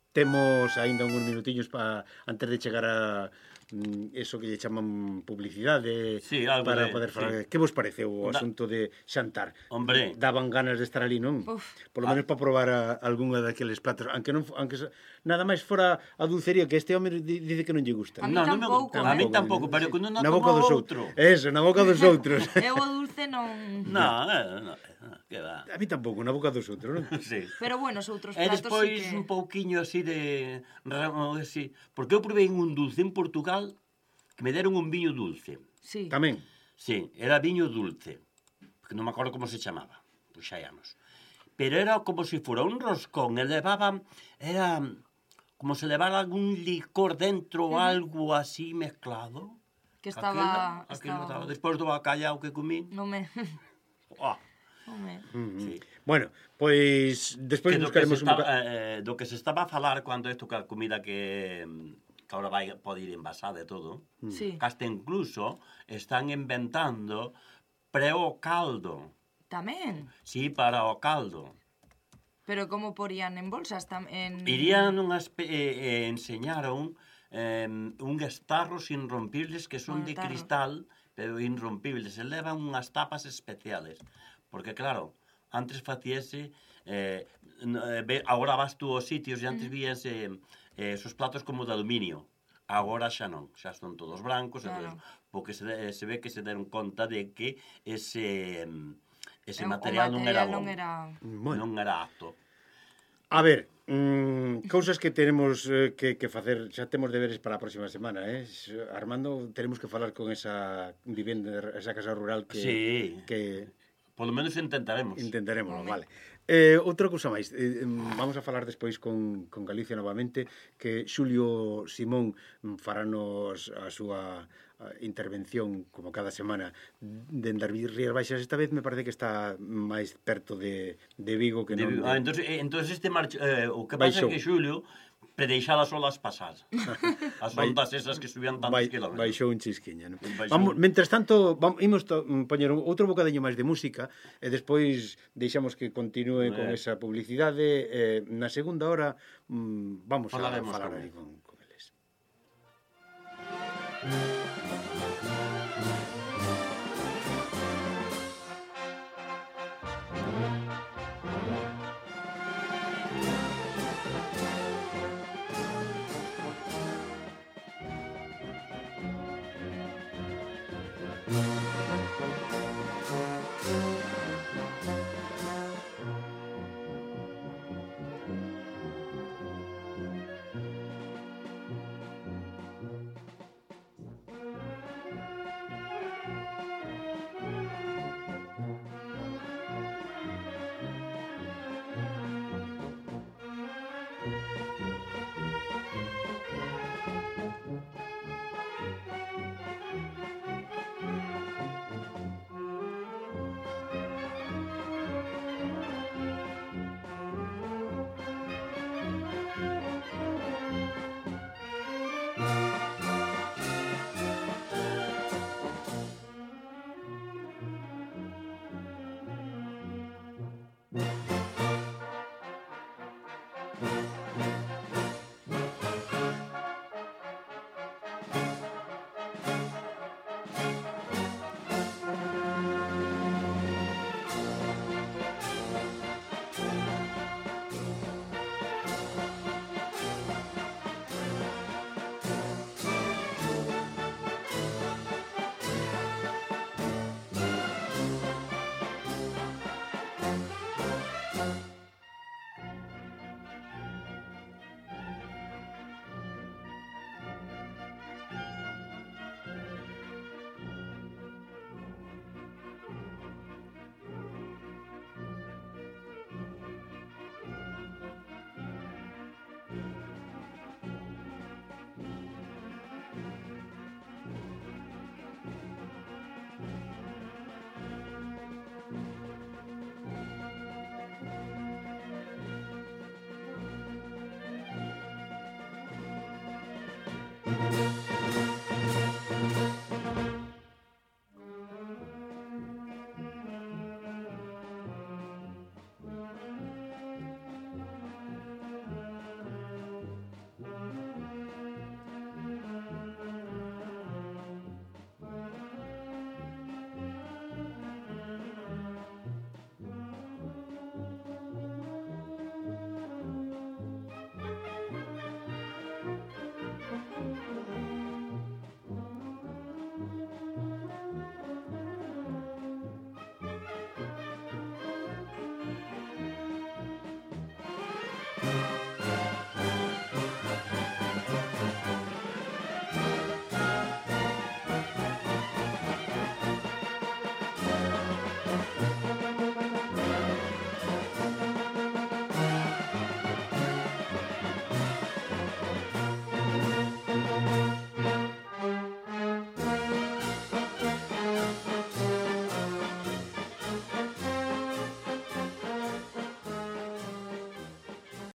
temos aínda uns minutiños antes de chegar a eso que lle chaman publicidade, sí, para poder falar. Que vos pareceu o asunto de xantar? Hombre, Daban ganas de estar ali, non? Por lo menos para probar algunha daqueles platos, aunque nada máis fora a dulcería, que este home dice que non lle gusta. A mí tampouco, pero que non na boca dos outro. Eso, na boca dos outros. Eu o dulce non... No, que va. A mí tampouco, na boca dos outros, non? Sí. Pero bueno, os outros E platos despois sí que... un pouquiño así de... así, porque eu provei un dulce en Portugal que me deron un viño dulce. Sí. Tamén. Sí, era viño dulce, que non me acordo como se chamaba, pois xa hai anos. Pero era como se fora un roscón, e levaba, era como se levara algún licor dentro ou algo así mezclado. Que estaba... Despois do bacallau que comí. Non me... Oh, Sí. Bueno, pois despois buscaremos un do que se estaba a falar cando isto que a comida que ahora pode ir envasada e todo, Sí. que hasta incluso están inventando pre-o caldo. Tamén. Sí, para o caldo. Pero como porían en bolsas? Irían enseñaron unhas tarros irrompibles que son de cristal, pero irrompibles. Se levan unhas tapas especiales. Porque, claro, antes facíase... agora vas tú aos sitios e antes víanse esos platos como de aluminio. Agora xa non, xa son todos blancos, claro. Porque se ve que se deron conta de que ese material non era bon, non era apto. A ver, cousas que tenemos que facer, xa temos deberes para a próxima semana, Armando, tenemos que falar con esa vivenda, esa casa rural que... Sí, que polo menos intentaremos. Intentaremoslo, vale. Outra cousa máis, vamos a falar despois con Galicia novamente, que Xulio Simón faranos a súa intervención, como cada semana, dende as Rías Baixas. Esta vez me parece que está máis perto de Vigo que non... Entón o que pasa é que Xulio predeixar as olas pasar. As ondas esas que subían tantos kilómetros. Baixou un chisquiña, non? Vamos, mentres tanto, imos poñer outro bocadeño máis de música e despois deixamos que continúe con esa publicidade. Na segunda hora vamos a falar aí con eles.